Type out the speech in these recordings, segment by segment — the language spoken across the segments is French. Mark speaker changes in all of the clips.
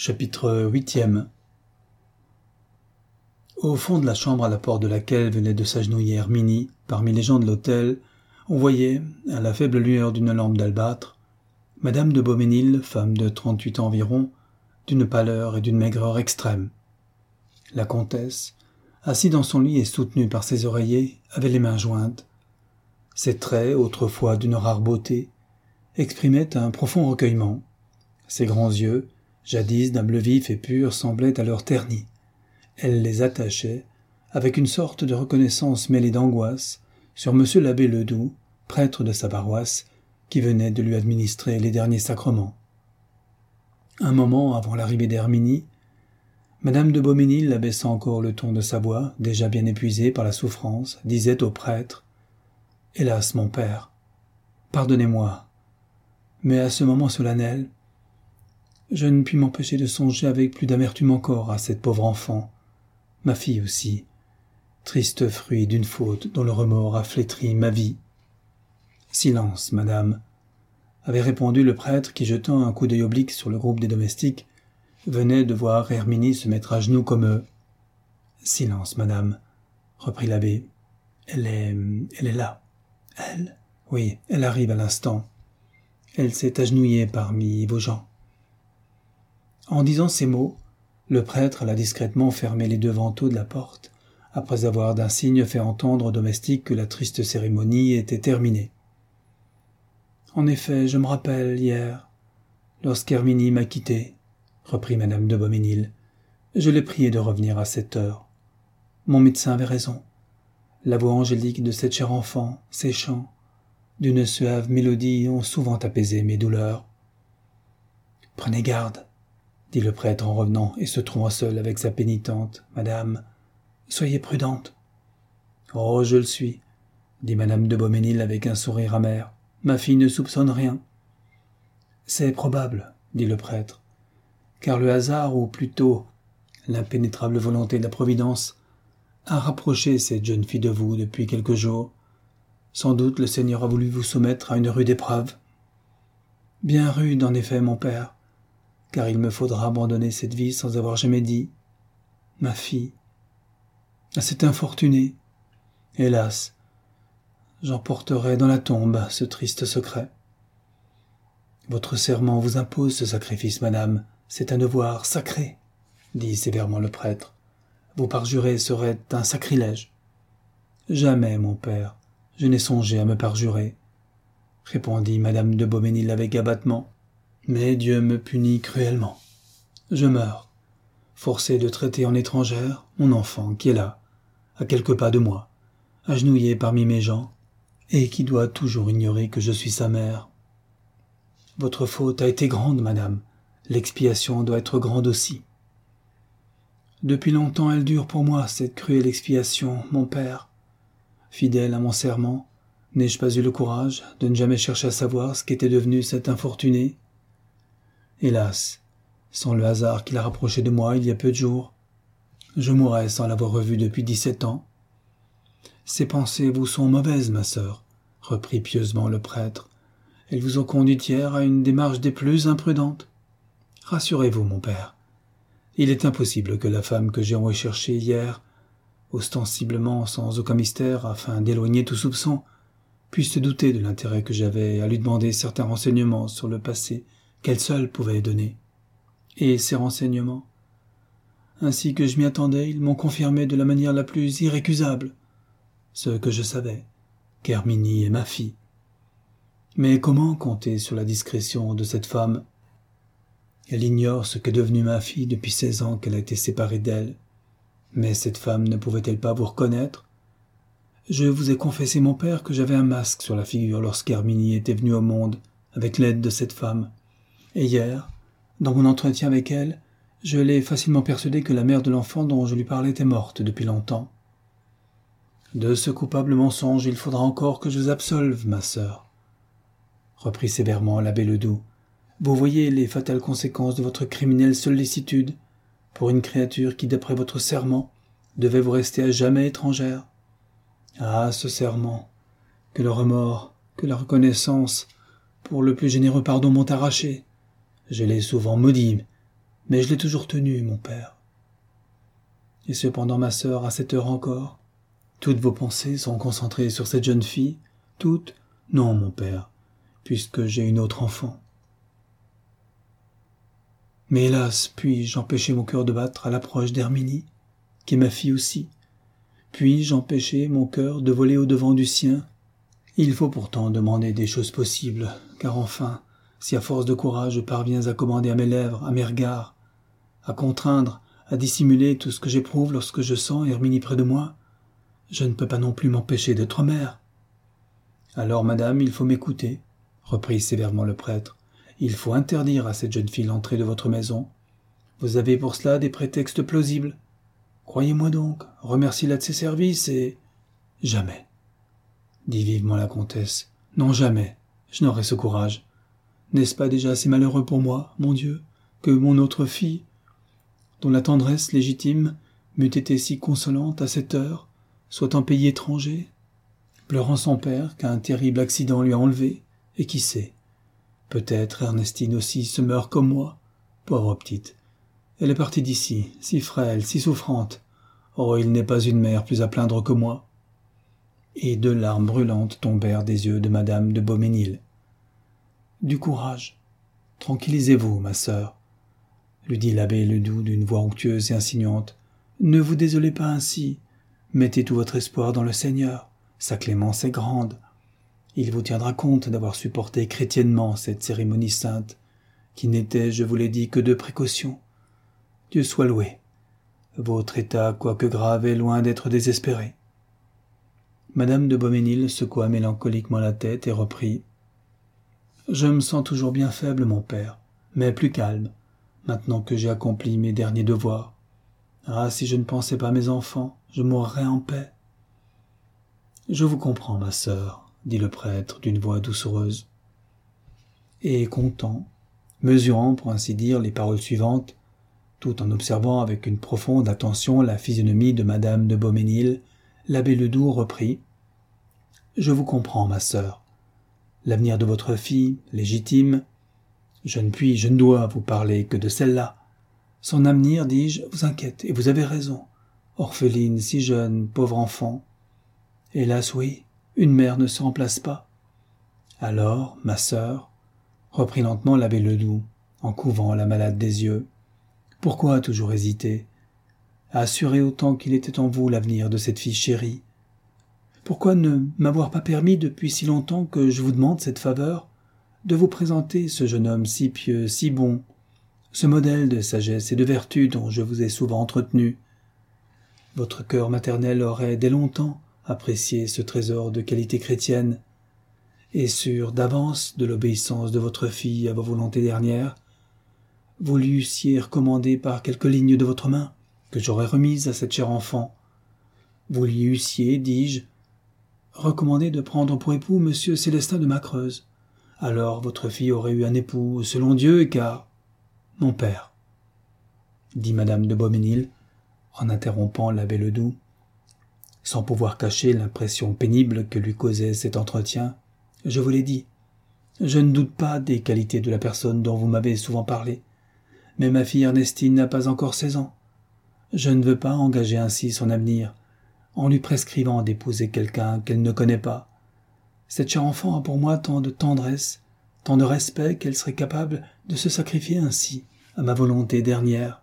Speaker 1: Chapitre 8e. Au fond de la chambre à la porte de laquelle venait de s'agenouiller Herminie, parmi les gens de l'hôtel, on voyait, à la faible lueur d'une lampe d'albâtre, Madame de Beaumesnil, femme de 38 ans environ, d'une pâleur et d'une maigreur extrême. La comtesse, assise dans son lit et soutenue par ses oreillers, avait les mains jointes. Ses traits, autrefois d'une rare beauté, exprimaient un profond recueillement. Ses grands yeux, jadis d'un bleu vif et pur, semblaient alors ternis. Elle les attachait, avec une sorte de reconnaissance mêlée d'angoisse, sur monsieur l'abbé Ledoux, prêtre de sa paroisse, qui venait de lui administrer les derniers sacrements. Un moment avant l'arrivée d'Herminie, Madame de Beaumesnil, abaissant encore le ton de sa voix, déjà bien épuisée par la souffrance, disait au prêtre « Hélas, mon père, pardonnez-moi, mais à ce moment solennel, je ne puis m'empêcher de songer avec plus d'amertume encore à cette pauvre enfant, ma fille aussi, triste fruit d'une faute dont le remords a flétri ma vie. »« Silence, madame, » avait répondu le prêtre qui, jetant un coup d'œil oblique sur le groupe des domestiques, venait de voir Herminie se mettre à genoux comme eux. « Silence, madame, » reprit l'abbé. « Elle est là. »« Elle ? Oui, elle arrive à l'instant. Elle s'est agenouillée parmi vos gens. » En disant ces mots, le prêtre alla discrètement fermer les deux vantaux de la porte, après avoir d'un signe fait entendre aux domestiques que la triste cérémonie était terminée. « En effet, je me rappelle, hier, lorsqu'Herminie m'a quitté, reprit Madame de Beaumesnil, je l'ai priée de revenir à cette heure. Mon médecin avait raison. La voix angélique de cette chère enfant, ses chants, d'une suave mélodie ont souvent apaisé mes douleurs. « Prenez garde, » dit le prêtre en revenant et se trouvant seul avec sa pénitente. « Madame, soyez prudente. »« Oh, je le suis, » dit Madame de Beaumesnil avec un sourire amer. « Ma fille ne soupçonne rien. »« C'est probable, » dit le prêtre, « car le hasard, ou plutôt l'impénétrable volonté de la Providence, a rapproché cette jeune fille de vous depuis quelques jours. Sans doute le Seigneur a voulu vous soumettre à une rude épreuve. »« Bien rude, en effet, mon père, car il me faudra abandonner cette vie sans avoir jamais dit « ma fille » à cet infortuné. Hélas, j'emporterai dans la tombe ce triste secret. Votre serment vous impose ce sacrifice, madame, c'est un devoir sacré, dit sévèrement le prêtre. Vous parjurer serait un sacrilège. Jamais, mon père, je n'ai songé à me parjurer, répondit Madame de Beaumesnil avec abattement. Mais Dieu me punit cruellement. Je meurs, forcé de traiter en étrangère mon enfant qui est là, à quelques pas de moi, agenouillé parmi mes gens, et qui doit toujours ignorer que je suis sa mère. Votre faute a été grande, madame, l'expiation doit être grande aussi. Depuis longtemps elle dure pour moi, cette cruelle expiation, mon père. Fidèle à mon serment, n'ai-je pas eu le courage de ne jamais chercher à savoir ce qu'était devenu cet infortuné ? Hélas, sans le hasard qui l'a rapproché de moi il y a peu de jours, je mourrais sans l'avoir revu depuis 17 ans. Ces pensées vous sont mauvaises, ma sœur, reprit pieusement le prêtre. Elles vous ont conduit hier à une démarche des plus imprudentes. Rassurez-vous, mon père. Il est impossible que la femme que j'ai envoyée chercher hier, ostensiblement sans aucun mystère afin d'éloigner tout soupçon, puisse se douter de l'intérêt que j'avais à lui demander certains renseignements sur le passé qu'elle seule pouvait donner. Et ces renseignements, ainsi que je m'y attendais, ils m'ont confirmé de la manière la plus irrécusable ce que je savais, qu'Herminie est ma fille. Mais comment compter sur la discrétion de cette femme ? Elle ignore ce qu'est devenue ma fille depuis 16 ans qu'elle a été séparée d'elle. Mais cette femme ne pouvait-elle pas vous reconnaître ? Je vous ai confessé, mon père, que j'avais un masque sur la figure lorsqu'Herminie était venue au monde avec l'aide de cette femme. Et hier, dans mon entretien avec elle, je l'ai facilement persuadée que la mère de l'enfant dont je lui parlais était morte depuis longtemps. De ce coupable mensonge, il faudra encore que je vous absolve, ma sœur, reprit sévèrement l'abbé Ledoux. Vous voyez les fatales conséquences de votre criminelle sollicitude pour une créature qui, d'après votre serment, devait vous rester à jamais étrangère. Ah, ce serment, que le remords, que la reconnaissance, pour le plus généreux pardon m'ont arraché. Je l'ai souvent maudit, mais je l'ai toujours tenu, mon père. Et cependant, ma sœur, à cette heure encore, toutes vos pensées sont concentrées sur cette jeune fille, toutes? Non, mon père, puisque j'ai une autre enfant. Mais hélas, puis-je empêcher mon cœur de battre à l'approche d'Herminie, qui est ma fille aussi? Puis-je empêcher mon cœur de voler au-devant du sien? Il faut pourtant demander des choses possibles, car enfin, si à force de courage je parviens à commander à mes lèvres, à mes regards, à contraindre, à dissimuler tout ce que j'éprouve lorsque je sens Herminie près de moi, je ne peux pas non plus m'empêcher d'être mère. Alors, madame, il faut m'écouter, reprit sévèrement le prêtre. Il faut interdire à cette jeune fille l'entrée de votre maison. Vous avez pour cela des prétextes plausibles. Croyez-moi donc, remerciez-la de ses services et... Jamais, dit vivement la comtesse. Non, jamais, je n'aurai ce courage. N'est-ce pas déjà assez malheureux pour moi, mon Dieu, que mon autre fille, dont la tendresse légitime m'eût été si consolante à cette heure, soit en pays étranger, pleurant son père qu'un terrible accident lui a enlevé, et qui sait, peut-être Ernestine aussi se meurt comme moi, pauvre petite. Elle est partie d'ici, si frêle, si souffrante. Oh, il n'est pas une mère plus à plaindre que moi. Et 2 larmes brûlantes tombèrent des yeux de madame de Beaumesnil. Du courage. Tranquillisez-vous, ma sœur, lui dit l'abbé Ledoux d'une voix onctueuse et insinuante. Ne vous désolez pas ainsi. Mettez tout votre espoir dans le Seigneur. Sa clémence est grande. Il vous tiendra compte d'avoir supporté chrétiennement cette cérémonie sainte, qui n'était, je vous l'ai dit, que de précaution. Dieu soit loué. Votre état, quoique grave, est loin d'être désespéré. Madame de Beaumesnil secoua mélancoliquement la tête et reprit. Je me sens toujours bien faible, mon père, mais plus calme, maintenant que j'ai accompli mes derniers devoirs. Ah, si je ne pensais pas à mes enfants, je mourrais en paix. Je vous comprends, ma sœur, dit le prêtre d'une voix doucereuse. Et content, mesurant, pour ainsi dire, les paroles suivantes, tout en observant avec une profonde attention la physionomie de madame de Beaumesnil, l'abbé Ledoux reprit. Je vous comprends, ma sœur. L'avenir de votre fille, légitime, je ne dois vous parler que de celle-là. Son avenir, dis-je, vous inquiète, et vous avez raison. Orpheline, si jeune, pauvre enfant. Hélas, oui, une mère ne se remplace pas. Alors, ma sœur, reprit lentement l'abbé Ledoux, en couvant la malade des yeux, pourquoi toujours hésiter à assurer autant qu'il était en vous l'avenir de cette fille chérie? Pourquoi ne m'avoir pas permis depuis si longtemps que je vous demande cette faveur de vous présenter ce jeune homme si pieux, si bon, ce modèle de sagesse et de vertu dont je vous ai souvent entretenu? Votre cœur maternel aurait dès longtemps apprécié ce trésor de qualité chrétienne, et sûr d'avance de l'obéissance de votre fille à vos volontés dernières, vous lui eussiez recommandé par quelques lignes de votre main, que j'aurais remise à cette chère enfant. Vous lui eussiez, dis-je, recommandé de prendre pour époux monsieur Célestin de Macreuse. Alors votre fille aurait eu un époux selon Dieu, car... Mon père, dit madame de Beaumesnil, en interrompant l'abbé Ledoux, sans pouvoir cacher l'impression pénible que lui causait cet entretien, je vous l'ai dit, je ne doute pas des qualités de la personne dont vous m'avez souvent parlé, mais ma fille Ernestine n'a pas encore 16 ans. Je ne veux pas engager ainsi son avenir, en lui prescrivant d'épouser quelqu'un qu'elle ne connaît pas. Cette chère enfant a pour moi tant de tendresse, tant de respect qu'elle serait capable de se sacrifier ainsi à ma volonté dernière.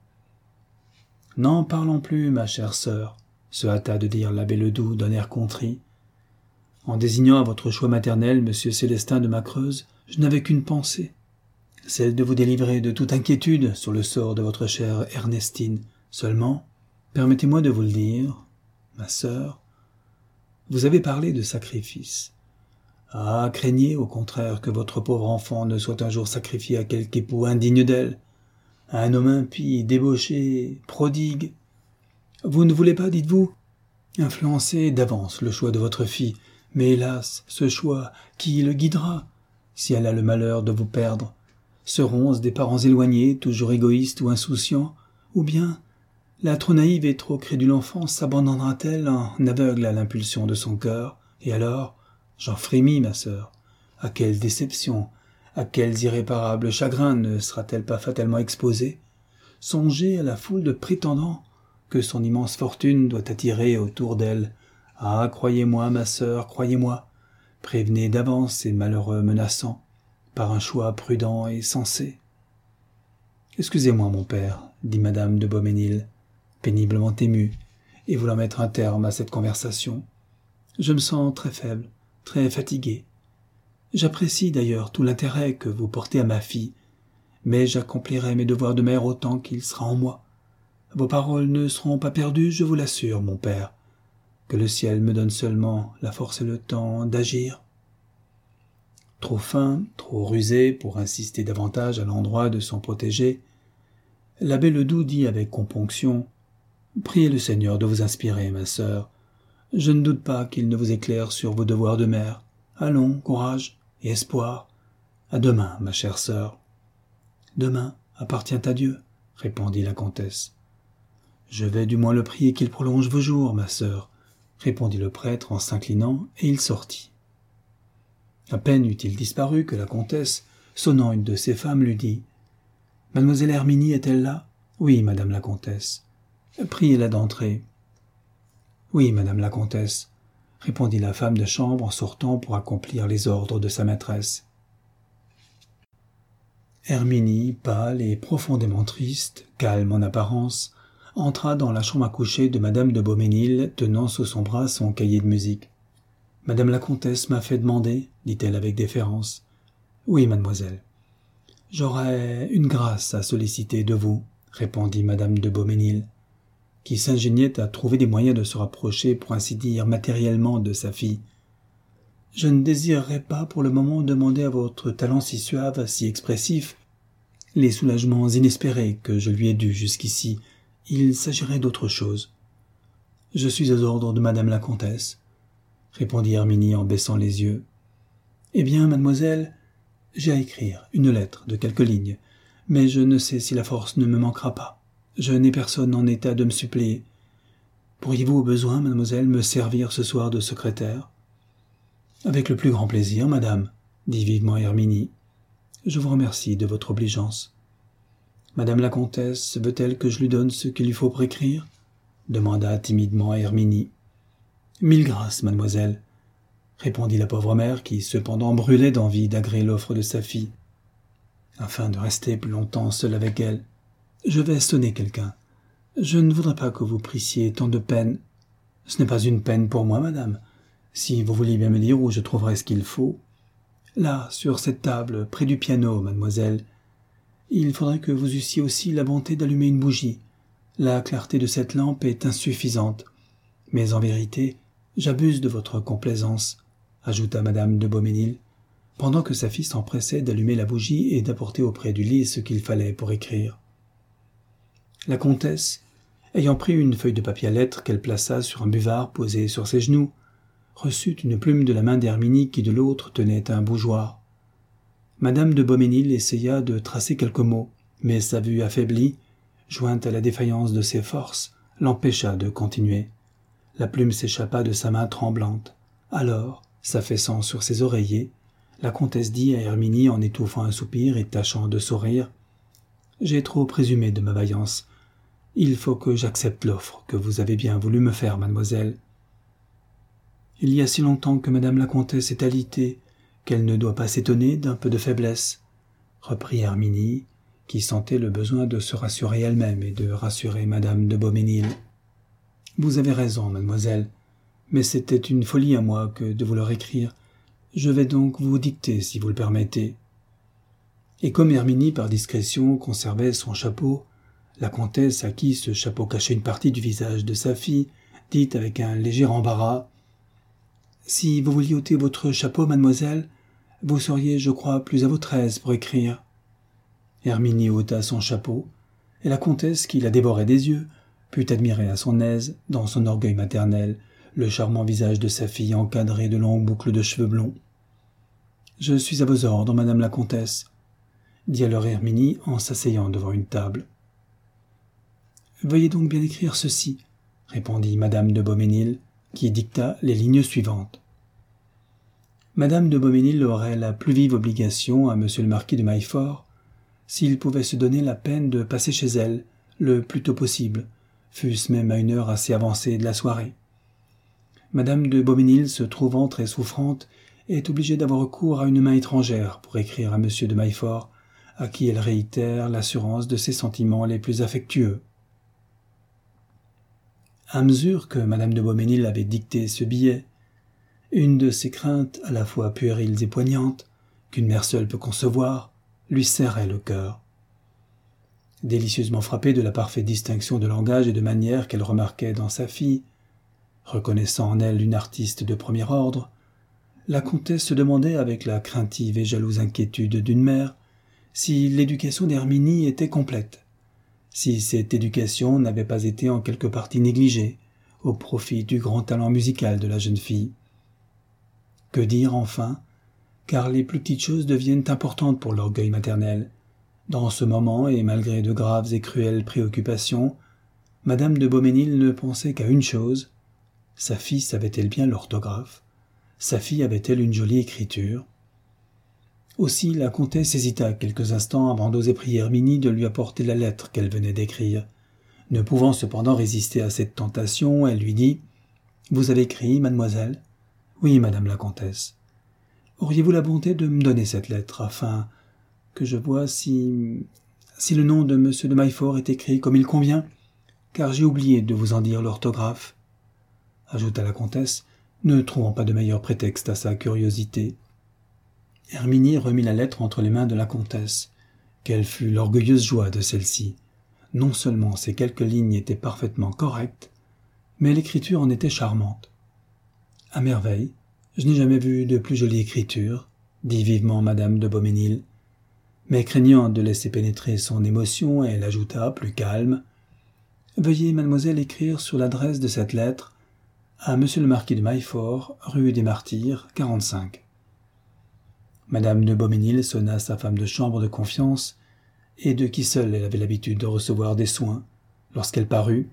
Speaker 1: N'en parlons plus, ma chère sœur, se hâta de dire l'abbé Ledoux d'un air contrit. En désignant à votre choix maternel monsieur Célestin de Macreuse, je n'avais qu'une pensée, celle de vous délivrer de toute inquiétude sur le sort de votre chère Ernestine. Seulement, permettez-moi de vous le dire, ma sœur, vous avez parlé de sacrifice. Ah, craignez au contraire que votre pauvre enfant ne soit un jour sacrifié à quelque époux indigne d'elle, à un homme impie, débauché, prodigue. Vous ne voulez pas, dites-vous, influencer d'avance le choix de votre fille, mais hélas, ce choix, qui le guidera, si elle a le malheur de vous perdre? Seront-ce des parents éloignés, toujours égoïstes ou insouciants, ou bien la trop naïve et trop crédule enfant s'abandonnera-t-elle en aveugle à l'impulsion de son cœur? Et alors, j'en frémis, ma sœur, à quelle déception, à quels irréparables chagrins ne sera-t-elle pas fatalement exposée? Songez à la foule de prétendants que son immense fortune doit attirer autour d'elle. Ah, croyez-moi, ma sœur, croyez-moi. Prévenez d'avance ces malheureux menaçants, par un choix prudent et sensé. « Excusez-moi, mon père, dit madame de Beaumesnil, péniblement émue, et voulant mettre un terme à cette conversation. Je me sens très faible, très fatigué. J'apprécie d'ailleurs tout l'intérêt que vous portez à ma fille, mais j'accomplirai mes devoirs de mère autant qu'il sera en moi. Vos paroles ne seront pas perdues, je vous l'assure, mon père. Que le ciel me donne seulement la force et le temps d'agir. » Trop fin, trop rusé pour insister davantage à l'endroit de son protégé, l'abbé Ledoux dit avec componction « Priez le Seigneur de vous inspirer, ma sœur. Je ne doute pas qu'il ne vous éclaire sur vos devoirs de mère. Allons, courage et espoir. À demain, ma chère sœur. »« Demain appartient à Dieu, » répondit la comtesse. « Je vais du moins le prier qu'il prolonge vos jours, ma sœur, » répondit le prêtre en s'inclinant, et il sortit. À peine eut-il disparu que la comtesse, sonnant une de ses femmes, lui dit « Mademoiselle Herminie est-elle là ?»« Oui, madame la comtesse. »« Priez-la d'entrer. »« Oui, madame la comtesse, » répondit la femme de chambre en sortant pour accomplir les ordres de sa maîtresse. Herminie, pâle et profondément triste, calme en apparence, entra dans la chambre à coucher de madame de Beaumesnil, tenant sous son bras son cahier de musique. « Madame la comtesse m'a fait demander, » dit-elle avec déférence. « Oui, mademoiselle. »« J'aurais une grâce à solliciter de vous, » répondit madame de Beaumesnil, qui s'ingéniait à trouver des moyens de se rapprocher, pour ainsi dire, matériellement de sa fille. « Je ne désirerais pas pour le moment demander à votre talent si suave, si expressif, les soulagements inespérés que je lui ai dus jusqu'ici. Il s'agirait d'autre chose. »« Je suis aux ordres de madame la comtesse, » répondit Herminie en baissant les yeux. « Eh bien, mademoiselle, j'ai à écrire une lettre de quelques lignes, mais je ne sais si la force ne me manquera pas. Je n'ai personne en état de me suppléer. Pourriez-vous au besoin, mademoiselle, me servir ce soir de secrétaire ? » ?»« Avec le plus grand plaisir, madame, » dit vivement Herminie. « Je vous remercie de votre obligeance. »« Madame la comtesse veut-elle que je lui donne ce qu'il lui faut pour écrire ?» demanda timidement Herminie. « Mille grâces, mademoiselle, » répondit la pauvre mère qui, cependant, brûlait d'envie d'agréer l'offre de sa fille. Afin de rester plus longtemps seule avec elle, « Je vais sonner quelqu'un. Je ne voudrais pas que vous prissiez tant de peine. »« Ce n'est pas une peine pour moi, madame. Si vous vouliez bien me dire où je trouverais ce qu'il faut. »« Là, sur cette table, près du piano, mademoiselle. Il faudrait que vous eussiez aussi la bonté d'allumer une bougie. La clarté de cette lampe est insuffisante. Mais en vérité, j'abuse de votre complaisance, » ajouta madame de Beaumesnil, pendant que sa fille s'empressait d'allumer la bougie et d'apporter auprès du lit ce qu'il fallait pour écrire. La comtesse, ayant pris une feuille de papier à lettres qu'elle plaça sur un buvard posé sur ses genoux, reçut une plume de la main d'Herminie qui de l'autre tenait un bougeoir. Madame de Beaumesnil essaya de tracer quelques mots, mais sa vue affaiblie, jointe à la défaillance de ses forces, l'empêcha de continuer. La plume s'échappa de sa main tremblante. Alors, s'affaissant sur ses oreillers, la comtesse dit à Herminie en étouffant un soupir et tâchant de sourire « J'ai trop présumé de ma vaillance. Il faut que j'accepte l'offre que vous avez bien voulu me faire, mademoiselle. Il y a si longtemps que madame la comtesse est alitée qu'elle ne doit pas s'étonner d'un peu de faiblesse, » reprit Herminie, qui sentait le besoin de se rassurer elle-même et de rassurer madame de Beaumesnil. « Vous avez raison, mademoiselle, mais c'était une folie à moi que de vous leur écrire. Je vais donc vous dicter, si vous le permettez. » Et comme Herminie, par discrétion, conservait son chapeau, la comtesse, à qui ce chapeau cachait une partie du visage de sa fille, dit avec un léger embarras « Si vous vouliez ôter votre chapeau, mademoiselle, vous seriez, je crois, plus à votre aise pour écrire. » Herminie ôta son chapeau, et la comtesse, qui la dévorait des yeux, put admirer à son aise, dans son orgueil maternel, le charmant visage de sa fille encadré de longues boucles de cheveux blonds. « Je suis à vos ordres, madame la comtesse, » dit alors Herminie en s'asseyant devant une table. « Veuillez donc bien écrire ceci, » répondit madame de Beaumesnil, qui dicta les lignes suivantes. Madame de Beaumesnil aurait la plus vive obligation à monsieur le marquis de Maillefort, s'il pouvait se donner la peine de passer chez elle le plus tôt possible, fût-ce même à une heure assez avancée de la soirée. Madame de Beaumesnil, se trouvant très souffrante, est obligée d'avoir recours à une main étrangère pour écrire à monsieur de Maillefort, à qui elle réitère l'assurance de ses sentiments les plus affectueux. À mesure que madame de Beaumesnil avait dicté ce billet, une de ces craintes à la fois puériles et poignantes, qu'une mère seule peut concevoir, lui serrait le cœur. Délicieusement frappée de la parfaite distinction de langage et de manière qu'elle remarquait dans sa fille, reconnaissant en elle une artiste de premier ordre, la comtesse se demandait avec la craintive et jalouse inquiétude d'une mère si l'éducation d'Herminie était complète, si cette éducation n'avait pas été en quelque partie négligée au profit du grand talent musical de la jeune fille. Que dire enfin, car les plus petites choses deviennent importantes pour l'orgueil maternel. Dans ce moment, et malgré de graves et cruelles préoccupations, madame de Beaumesnil ne pensait qu'à une chose. Sa fille savait-elle bien l'orthographe? Sa fille avait-elle une jolie écriture? Aussi la comtesse hésita quelques instants avant d'oser prier Herminie de lui apporter la lettre qu'elle venait d'écrire. Ne pouvant cependant résister à cette tentation, elle lui dit « Vous avez écrit, mademoiselle ?»« Oui, madame la comtesse. »« Auriez-vous la bonté de me donner cette lettre, afin que je vois si le nom de monsieur de Maillefort est écrit comme il convient, car j'ai oublié de vous en dire l'orthographe. » ajouta la comtesse, ne trouvant pas de meilleur prétexte à sa curiosité. Herminie remit la lettre entre les mains de la comtesse. Quelle fut l'orgueilleuse joie de celle-ci! Non seulement ces quelques lignes étaient parfaitement correctes, mais l'écriture en était charmante. « À merveille, je n'ai jamais vu de plus jolie écriture, » dit vivement madame de Beaumesnil. Mais craignant de laisser pénétrer son émotion, elle ajouta, plus calme, « Veuillez, mademoiselle, écrire sur l'adresse de cette lettre à monsieur le marquis de Maillefort, rue des Martyrs, 45. » Madame de Beaumesnil sonna sa femme de chambre de confiance, et de qui seule elle avait l'habitude de recevoir des soins, lorsqu'elle parut.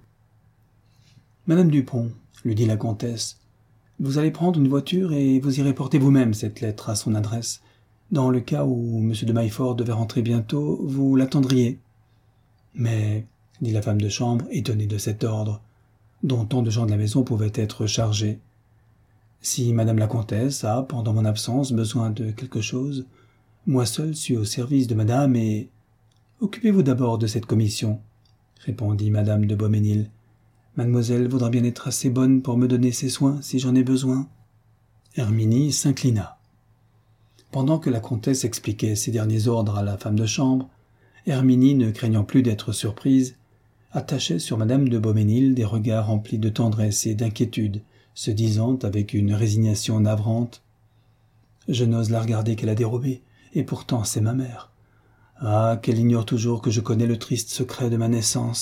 Speaker 1: « Madame Dupont, lui dit la comtesse, vous allez prendre une voiture et vous irez porter vous-même cette lettre à son adresse. Dans le cas où M. de Maillefort devait rentrer bientôt, vous l'attendriez. »« Mais, dit la femme de chambre, étonnée de cet ordre, dont tant de gens de la maison pouvaient être chargés, si madame la comtesse a, pendant mon absence, besoin de quelque chose, moi seul suis au service de madame et... Occupez-vous d'abord de cette commission, répondit madame de Beaumesnil. Mademoiselle voudra bien être assez bonne pour me donner ses soins si j'en ai besoin. Herminie s'inclina. Pendant que la comtesse expliquait ces derniers ordres à la femme de chambre, Herminie, ne craignant plus d'être surprise, attachait sur madame de Beaumesnil des regards remplis de tendresse et d'inquiétude, se disant avec une résignation navrante « Je n'ose la regarder qu'à la dérobée, et pourtant c'est ma mère. Ah, qu'elle ignore toujours que je connais le triste secret de ma naissance. »